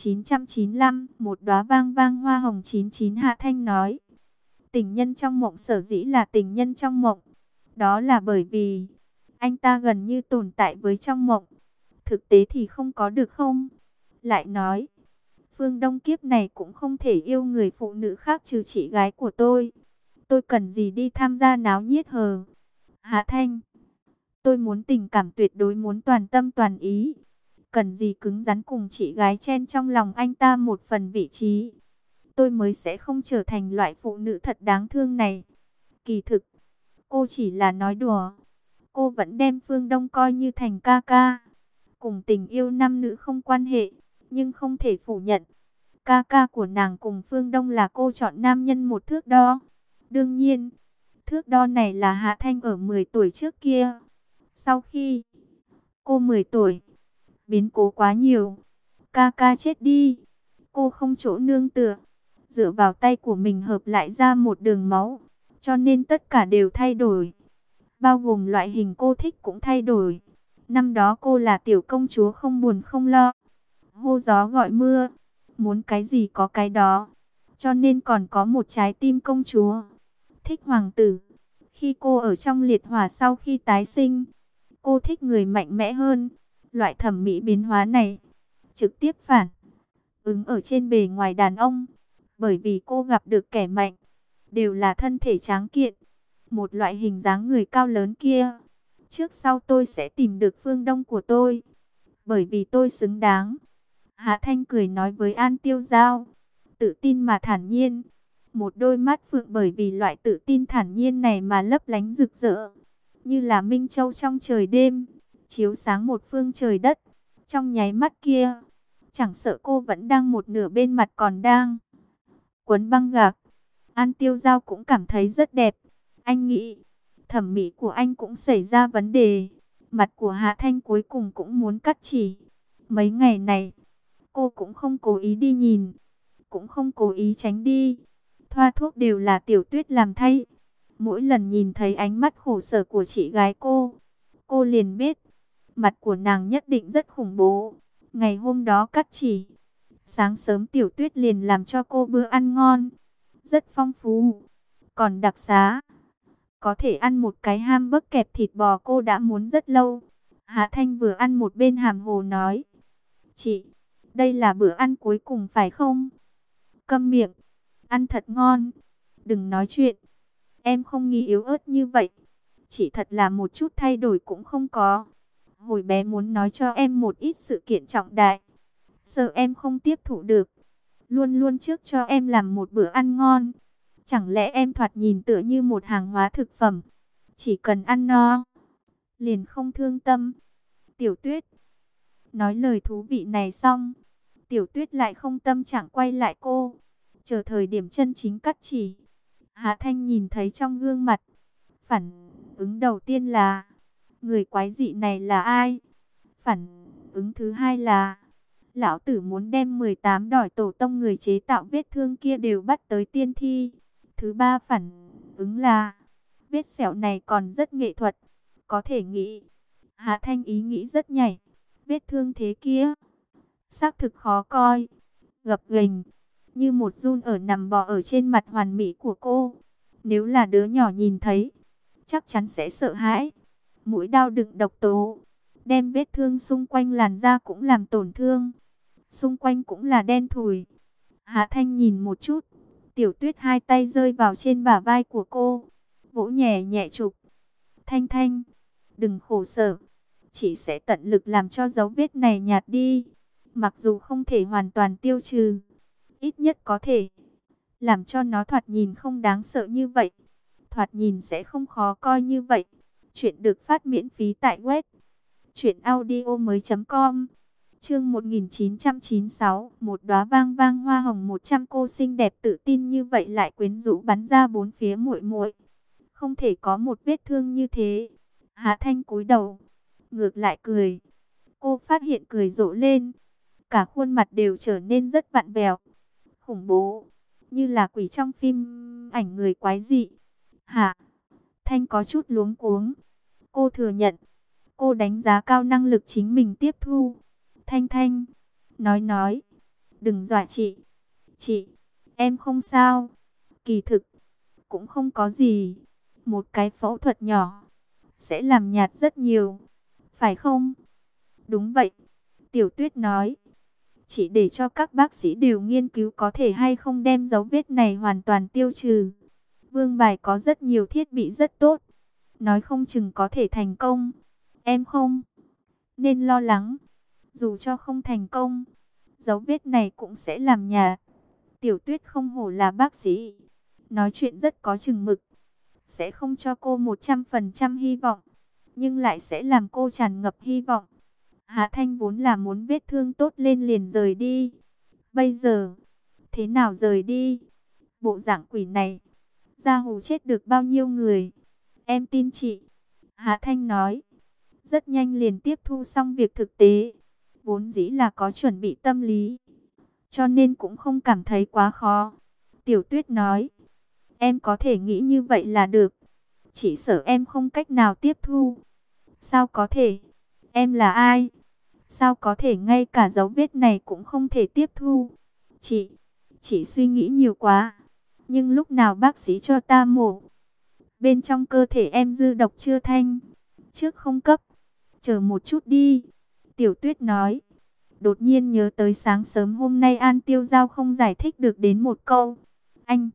1995, một đóa vang vang hoa hồng 99. Hạ Thanh nói, tình nhân trong mộng sở dĩ là tình nhân trong mộng, đó là bởi vì anh ta gần như tồn tại với trong mộng, thực tế thì không có được không? Lại nói, Phương Đông kiếp này cũng không thể yêu người phụ nữ khác trừ chị gái của tôi. Tôi cần gì đi tham gia náo nhiệt hờ? Hạ Thanh, tôi muốn tình cảm tuyệt đối, muốn toàn tâm toàn ý. Cần gì cứng rắn cùng chị gái chen trong lòng anh ta một phần vị trí. Tôi mới sẽ không trở thành loại phụ nữ thật đáng thương này. Kỳ thực, cô chỉ là nói đùa. Cô vẫn đem Phương Đông coi như thành ca ca. Cùng tình yêu nam nữ không quan hệ, nhưng không thể phủ nhận. Ca ca của nàng cùng Phương Đông là cô chọn nam nhân một thước đo. Đương nhiên, thước đo này là Hạ Thanh ở 10 tuổi trước kia. Sau khi cô 10 tuổi, biến cố quá nhiều. Ca ca chết đi, cô không chỗ nương tựa, dựa vào tay của mình hợp lại ra một đường máu. Cho nên tất cả đều thay đổi, bao gồm loại hình cô thích cũng thay đổi. Năm đó cô là tiểu công chúa không buồn không lo, hô gió gọi mưa, muốn cái gì có cái đó. Cho nên còn có một trái tim công chúa, thích hoàng tử. Khi cô ở trong liệt hỏa sau khi tái sinh, cô thích người mạnh mẽ hơn. Loại thẩm mỹ biến hóa này trực tiếp phản ứng ở trên bề ngoài đàn ông. Bởi vì cô gặp được kẻ mạnh, đều là thân thể tráng kiện, một loại hình dáng người cao lớn kia. Trước sau tôi sẽ tìm được Phương Đông của tôi, bởi vì tôi xứng đáng. Hạ Thanh cười nói với An Tiêu Giao, tự tin mà thản nhiên. Một đôi mắt phượng bởi vì loại tự tin thản nhiên này mà lấp lánh rực rỡ, như là minh châu trong trời đêm, chiếu sáng một phương trời đất. Trong nháy mắt kia, chẳng sợ cô vẫn đang một nửa bên mặt còn đang quấn băng gạc, An Tiêu Giao cũng cảm thấy rất đẹp. Anh nghĩ, thẩm mỹ của anh cũng xảy ra vấn đề. Mặt của Hạ Thanh cuối cùng cũng muốn cắt chỉ. Mấy ngày này, cô cũng không cố ý đi nhìn, cũng không cố ý tránh đi. Thoa thuốc đều là Tiểu Tuyết làm thay. Mỗi lần nhìn thấy ánh mắt khổ sở của chị gái cô liền biết, mặt của nàng nhất định rất khủng bố. Ngày hôm đó cắt chỉ, sáng sớm Tiểu Tuyết liền làm cho cô bữa ăn ngon, rất phong phú. Còn đặc xá, có thể ăn một cái hamburger kẹp thịt bò cô đã muốn rất lâu. Hạ Thanh vừa ăn một bên hàm hồ nói, chị, đây là bữa ăn cuối cùng phải không? Câm miệng, ăn thật ngon, đừng nói chuyện. Em không nghĩ yếu ớt như vậy, chỉ thật là một chút thay đổi cũng không có. Hồi bé muốn nói cho em một ít sự kiện trọng đại, sợ em không tiếp thụ được, luôn luôn trước cho em làm một bữa ăn ngon. Chẳng lẽ em thoạt nhìn tựa như một hàng hóa thực phẩm, chỉ cần ăn no, liền không thương tâm? Tiểu Tuyết nói lời thú vị này xong, Tiểu Tuyết lại không tâm trạng quay lại cô, chờ thời điểm chân chính cắt chỉ. Hạ Thanh nhìn thấy trong gương mặt, phản ứng đầu tiên là, người quái dị này là ai? Phản ứng thứ hai là, lão tử muốn đem 18 đỏi tổ tông người chế tạo vết thương kia đều bắt tới tiên thi. Thứ ba phản ứng là, vết sẹo này còn rất nghệ thuật, có thể nghĩ. Hạ Thanh ý nghĩ rất nhảy, vết thương thế kia, xác thực khó coi, gập ghềnh, như một giun ở nằm bò ở trên mặt hoàn mỹ của cô. Nếu là đứa nhỏ nhìn thấy, chắc chắn sẽ sợ hãi. Mũi dao đựng độc tố, đem vết thương xung quanh làn da cũng làm tổn thương. Xung quanh cũng là đen thùi. Hạ Thanh nhìn một chút, Tiểu Tuyết hai tay rơi vào trên bả vai của cô, vỗ nhẹ nhẹ chụp. Thanh Thanh, đừng khổ sở, chị sẽ tận lực làm cho dấu vết này nhạt đi. Mặc dù không thể hoàn toàn tiêu trừ, ít nhất có thể làm cho nó thoạt nhìn không đáng sợ như vậy. Thoạt nhìn sẽ không khó coi như vậy. Chuyện được phát miễn phí tại web truyệnaudiomoi.com. Chương 1996, một đóa vang vang hoa hồng 100. Cô xinh đẹp tự tin như vậy lại quyến rũ bắn ra bốn phía muội muội. Không thể có một vết thương như thế. Hạ Thanh cúi đầu, ngược lại cười. Cô phát hiện cười rộ lên, cả khuôn mặt đều trở nên rất vặn vẹo, khủng bố, như là quỷ trong phim ảnh người quái dị. Hạ Thanh có chút luống cuống. Cô thừa nhận, cô đánh giá cao năng lực chính mình tiếp thu. Thanh Thanh, nói, đừng dọa chị. Chị, em không sao. Kỳ thực, cũng không có gì. Một cái phẫu thuật nhỏ, sẽ làm nhạt rất nhiều. Phải không? Đúng vậy. Tiểu Tuyết nói. Chỉ để cho các bác sĩ đều nghiên cứu có thể hay không đem dấu vết này hoàn toàn tiêu trừ. Vương Bài có rất nhiều thiết bị rất tốt. Nói không chừng có thể thành công. Em không nên lo lắng. Dù cho không thành công, dấu vết này cũng sẽ làm nhạt. Tiểu Tuyết không hổ là bác sĩ, nói chuyện rất có chừng mực. Sẽ không cho cô 100% hy vọng, nhưng lại sẽ làm cô tràn ngập hy vọng. Hạ Thanh vốn là muốn vết thương tốt lên liền rời đi. Bây giờ, thế nào rời đi? Bộ dạng quỷ này, ra hù chết được bao nhiêu người. Em tin chị. Hạ Thanh nói. Rất nhanh liền tiếp thu xong việc thực tế. Vốn dĩ là có chuẩn bị tâm lý, cho nên cũng không cảm thấy quá khó. Tiểu Tuyết nói. Em có thể nghĩ như vậy là được. Chỉ sợ em không cách nào tiếp thu. Sao có thể? Em là ai? Sao có thể ngay cả dấu vết này cũng không thể tiếp thu? Chị suy nghĩ nhiều quá. Nhưng lúc nào bác sĩ cho ta mổ? Bên trong cơ thể em dư độc chưa thanh. Trước không cấp. Chờ một chút đi. Tiểu Tuyết nói. Đột nhiên nhớ tới sáng sớm hôm nay An Tiêu Giao không giải thích được đến một câu. Anh.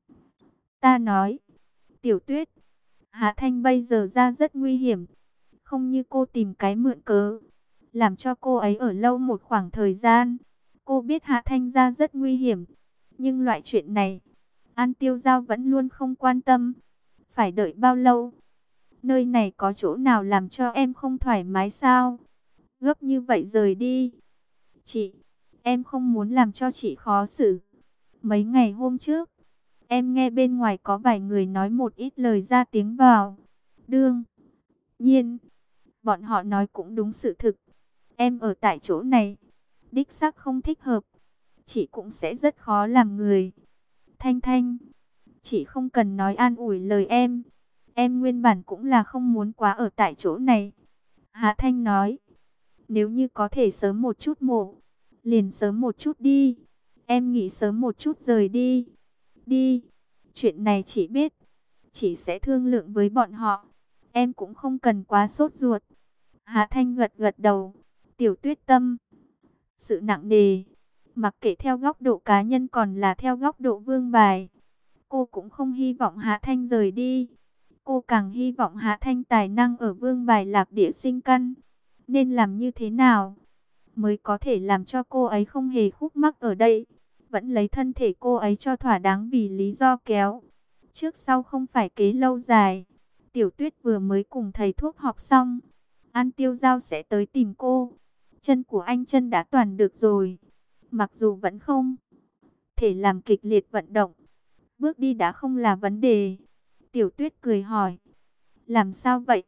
Ta nói. Tiểu Tuyết. Hạ Thanh bây giờ ra rất nguy hiểm. Không như cô tìm cái mượn cớ, làm cho cô ấy ở lâu một khoảng thời gian. Cô biết Hạ Thanh ra rất nguy hiểm. Nhưng loại chuyện này, An Tiêu Giao vẫn luôn không quan tâm. Phải đợi bao lâu? Nơi này có chỗ nào làm cho em không thoải mái sao? Gấp như vậy rời đi. Chị, em không muốn làm cho chị khó xử. Mấy ngày hôm trước, em nghe bên ngoài có vài người nói một ít lời ra tiếng vào. Đương nhiên, bọn họ nói cũng đúng sự thực. Em ở tại chỗ này, đích xác không thích hợp. Chị cũng sẽ rất khó làm người. Thanh Thanh, chị không cần nói an ủi lời em. Em nguyên bản cũng là không muốn quá ở tại chỗ này. Hạ Thanh nói, nếu như có thể sớm một chút mổ, liền sớm một chút đi. Em nghĩ sớm một chút rời đi. Đi, chuyện này chị biết. Chị sẽ thương lượng với bọn họ. Em cũng không cần quá sốt ruột. Hạ Thanh gật gật đầu. Tiểu Tuyết tâm sự nặng nề, mặc kệ theo góc độ cá nhân còn là theo góc độ Vương Bài. Cô cũng không hy vọng Hạ Thanh rời đi. Cô càng hy vọng Hạ Thanh tài năng ở Vương Bài lạc địa sinh căn. Nên làm như thế nào mới có thể làm cho cô ấy không hề khúc mắc ở đây, vẫn lấy thân thể cô ấy cho thỏa đáng vì lý do kéo. Trước sau không phải kế lâu dài. Tiểu Tuyết vừa mới cùng thầy thuốc học xong. An Tiêu Giao sẽ tới tìm cô. Chân của anh chân đã toàn được rồi. Mặc dù vẫn không thể làm kịch liệt vận động, bước đi đã không là vấn đề. Tiểu Tuyết cười hỏi. Làm sao vậy?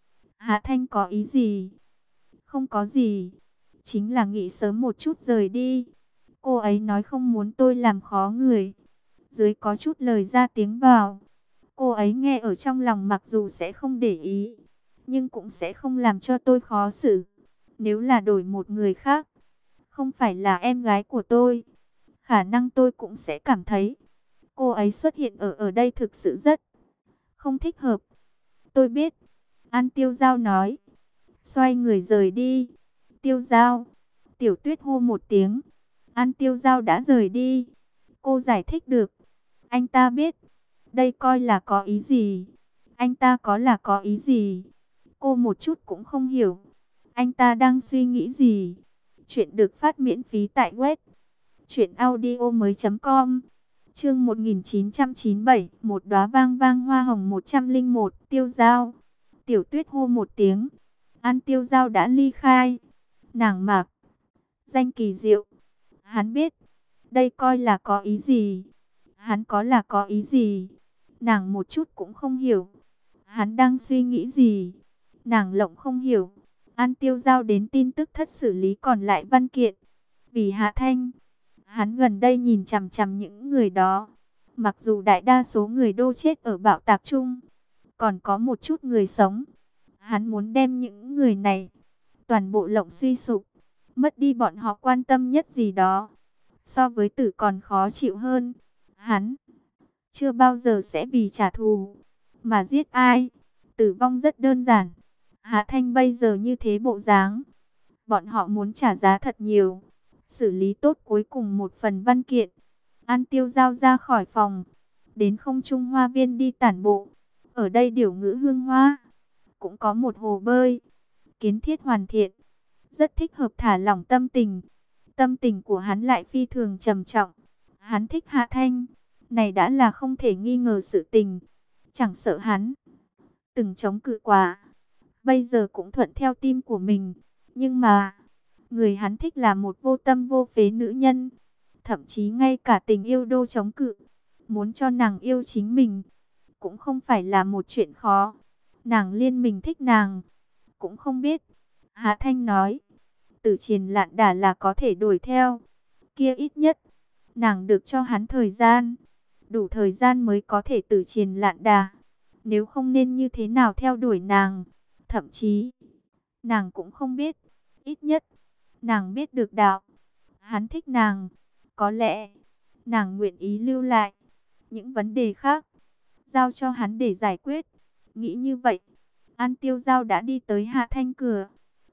Hạ Thanh có ý gì? Không có gì. Chính là nghĩ sớm một chút rời đi. Cô ấy nói không muốn tôi làm khó người. Dưới có chút lời ra tiếng vào. Cô ấy nghe ở trong lòng mặc dù sẽ không để ý, nhưng cũng sẽ không làm cho tôi khó xử. Nếu là đổi một người khác, không phải là em gái của tôi, khả năng tôi cũng sẽ cảm thấy cô ấy xuất hiện ở đây thực sự rất không thích hợp. Tôi biết, An Tiêu Giao nói, xoay người rời đi. Tiêu Giao, Tiểu Tuyết hô một tiếng. An Tiêu Giao đã rời đi. Cô giải thích được. Anh ta biết, đây coi là có ý gì. Anh ta có là có ý gì. Cô một chút cũng không hiểu. Anh ta đang suy nghĩ gì. Chuyện được phát miễn phí tại web truyệnaudiomoi.com. Chương 1997, một đóa vang vang hoa hồng 101, Tiêu Giao. Tiểu Tuyết hô một tiếng. An Tiêu Giao đã ly khai. Nàng mặc danh kỳ diệu. Hắn biết, đây coi là có ý gì. Hắn có là có ý gì. Nàng một chút cũng không hiểu. Hắn đang suy nghĩ gì. Nàng lộng không hiểu. An Tiêu Giao đến tin tức thất xử lý còn lại văn kiện. Vì Hạ Thanh, hắn gần đây nhìn chằm chằm những người đó. Mặc dù đại đa số người đô chết ở bạo tạc chung, còn có một chút người sống. Hắn muốn đem những người này toàn bộ lộng suy sụp, mất đi bọn họ quan tâm nhất gì đó. So với tử còn khó chịu hơn. Hắn chưa bao giờ sẽ vì trả thù mà giết ai. Tử vong rất đơn giản. Hạ Thanh bây giờ như thế bộ dáng, bọn họ muốn trả giá thật nhiều. Xử lý tốt cuối cùng một phần văn kiện, An Tiêu Giao ra khỏi phòng, đến không trung hoa viên đi tản bộ. Ở đây điểu ngữ hương hoa, cũng có một hồ bơi, kiến thiết hoàn thiện, rất thích hợp thả lỏng tâm tình. Tâm tình của hắn lại phi thường trầm trọng. Hắn thích Hạ Thanh, này đã là không thể nghi ngờ sự tình. Chẳng sợ hắn từng chống cự quá, bây giờ cũng thuận theo tim của mình. Nhưng mà, người hắn thích là một vô tâm vô phế nữ nhân. Thậm chí ngay cả tình yêu đô chống cự, muốn cho nàng yêu chính mình, cũng không phải là một chuyện khó. Nàng liên mình thích nàng, cũng không biết. Hạ Thanh nói, Tử Triền Lạn Đà là có thể đuổi theo. Kia ít nhất, nàng được cho hắn thời gian. Đủ thời gian mới có thể Tử Triền Lạn Đà. Nếu không nên như thế nào theo đuổi nàng. Thậm chí, nàng cũng không biết. Ít nhất, nàng biết được đạo. Hắn thích nàng. Có lẽ, nàng nguyện ý lưu lại. Những vấn đề khác, giao cho hắn để giải quyết. Nghĩ như vậy, An Tiêu Giao đã đi tới Hạ Thanh cửa.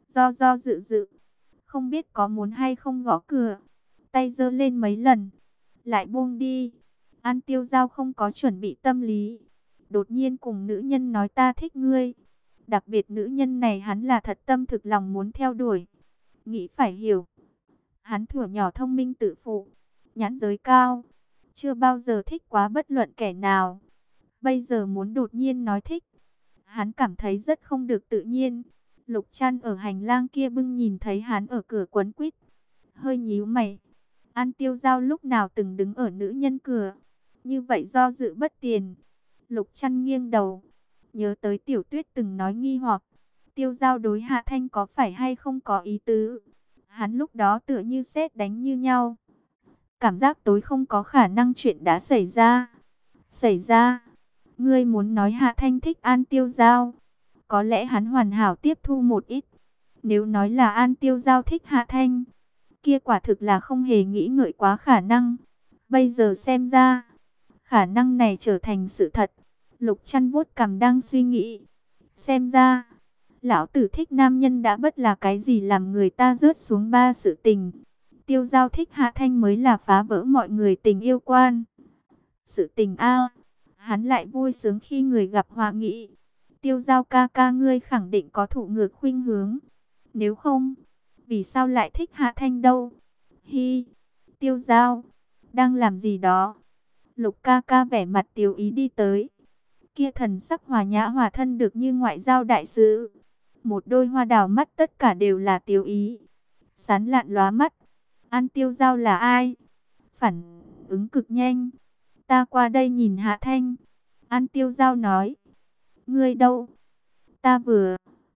Do dự dự, không biết có muốn hay không gõ cửa. Tay giơ lên mấy lần, lại buông đi. An Tiêu Giao không có chuẩn bị tâm lý. Đột nhiên cùng nữ nhân nói ta thích ngươi. Đặc biệt nữ nhân này hắn là thật tâm thực lòng muốn theo đuổi. Nghĩ phải hiểu. Hắn thuở nhỏ thông minh tự phụ, nhãn giới cao, chưa bao giờ thích quá bất luận kẻ nào. Bây giờ muốn đột nhiên nói thích, hắn cảm thấy rất không được tự nhiên. Lục Trăn ở hành lang kia bưng nhìn thấy hắn ở cửa quấn quýt, hơi nhíu mày. An Tiêu Giao lúc nào từng đứng ở nữ nhân cửa, như vậy do dự bất tiền. Lục Trăn nghiêng đầu, nhớ tới Tiểu Tuyết từng nói nghi hoặc, Tiêu Giao đối Hạ Thanh có phải hay không có ý tứ. Hắn lúc đó tựa như sét đánh như nhau. Cảm giác tối không có khả năng chuyện đã xảy ra. Xảy ra, ngươi muốn nói Hạ Thanh thích An Tiêu Giao, có lẽ hắn hoàn hảo tiếp thu một ít. Nếu nói là An Tiêu Giao thích Hạ Thanh, kia quả thực là không hề nghĩ ngợi quá khả năng. Bây giờ xem ra, khả năng này trở thành sự thật. Lục Trăn vuốt cằm đang suy nghĩ. Xem ra, lão tử thích nam nhân đã bất là cái gì làm người ta rớt xuống ba sự tình. Tiêu Giao thích Hạ Thanh mới là phá vỡ mọi người tình yêu quan. Sự tình a, hắn lại vui sướng khi người gặp họa nghị. Tiêu Giao ca ca ngươi khẳng định có thụ ngược khuynh hướng. Nếu không, vì sao lại thích Hạ Thanh đâu? Hi, Tiêu Giao, đang làm gì đó? Lục ca ca vẻ mặt tiếu ý đi tới. Kia thần sắc hòa nhã hòa thân được như ngoại giao đại sứ. Một đôi hoa đào mắt tất cả đều là tiếu ý. Sán lạn lóa mắt. An Tiêu Giao là ai? Phản ứng cực nhanh. Ta qua đây nhìn Hạ Thanh. An Tiêu Giao nói. Ngươi đâu? Ta vừa